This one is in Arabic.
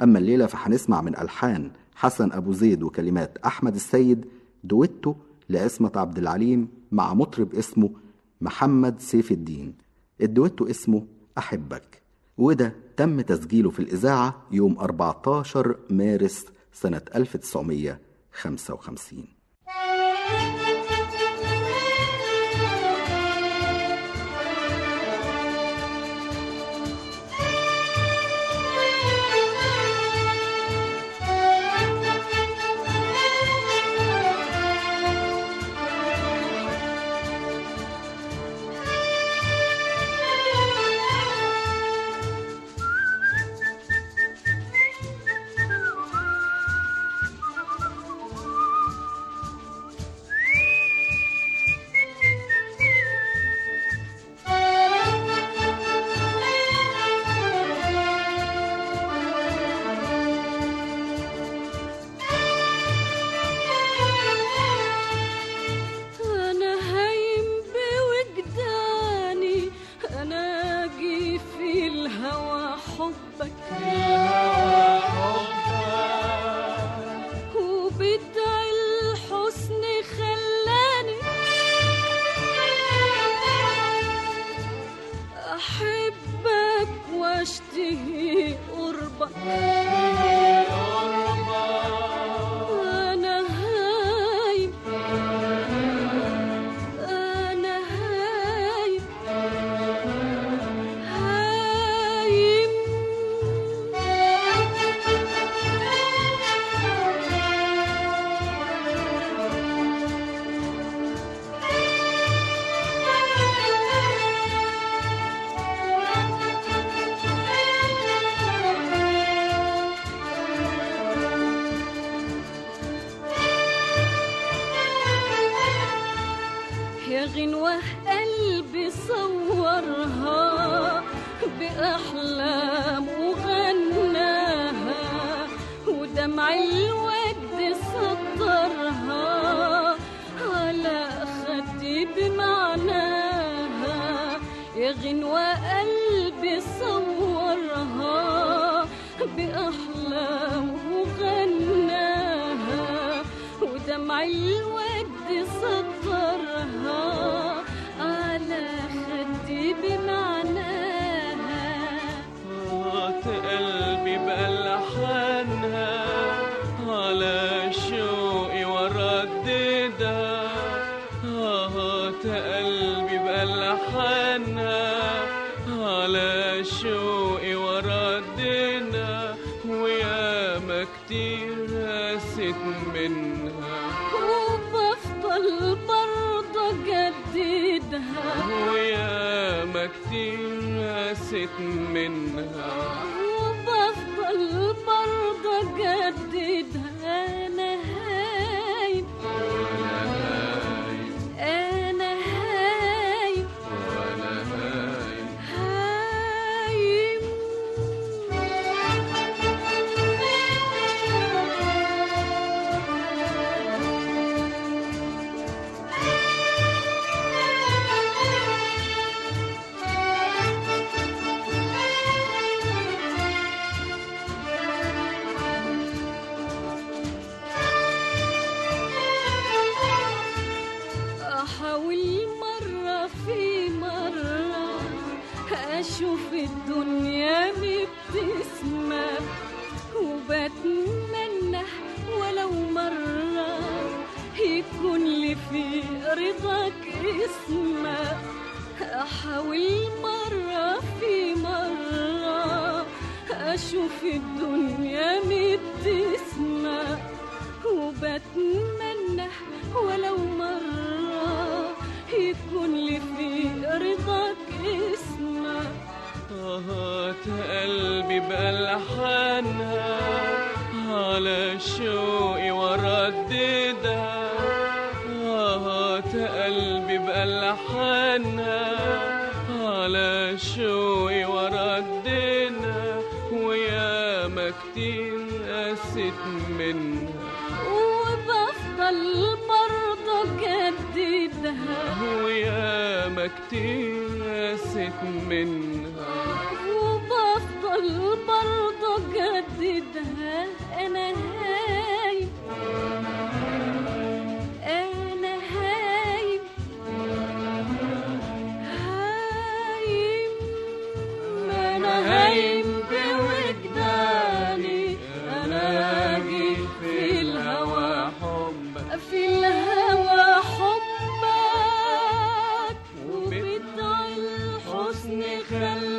أما الليلة فهنسمع من ألحان حسن أبو زيد وكلمات أحمد السيد دويتو لعصمة عبد العليم مع مطرب اسمه محمد سيف الدين. الدويتو اسمه أحبك، وده تم تسجيله في الإذاعة يوم 14 مارس سنة 1955. غنوة قلبي صورها بأحلام وغناها، ودمع الوجد سطرها على خدي بمعناها. يا غنوة قلبي صورها بأحلام وغناها، ودمع الوجد سطرها على خدي بمعناها. طاقت قلبي بألحانها على شوقي ورددها. طاقت قلبي بألحانها على شوقي ورددها، وياما كتير قست منها وبفضل برضه جددها، وياما كتير قست منها وبفضل برضه جددها. أنا هايب أنا هايب وأنا هايب هايب. أحاول مرة في مرة أشوف الدنيا مبتسمة، وبتمنى ولو مرة يكون لي في رضاك اسمة. أحاول مرة في مرة أشوف الدنيا مبتسمة، وبتمنى ولو مرة يكون لي في رضاك اسمة. طاقت قلبي بألحانها على شوقي ورددها. طاقت قلبي بألحانها على شوقي ورددها، وياما كتير قست منها وبفضل برضه جددها، وياما كتير قست منها وبفضل برضه جددها. نخلي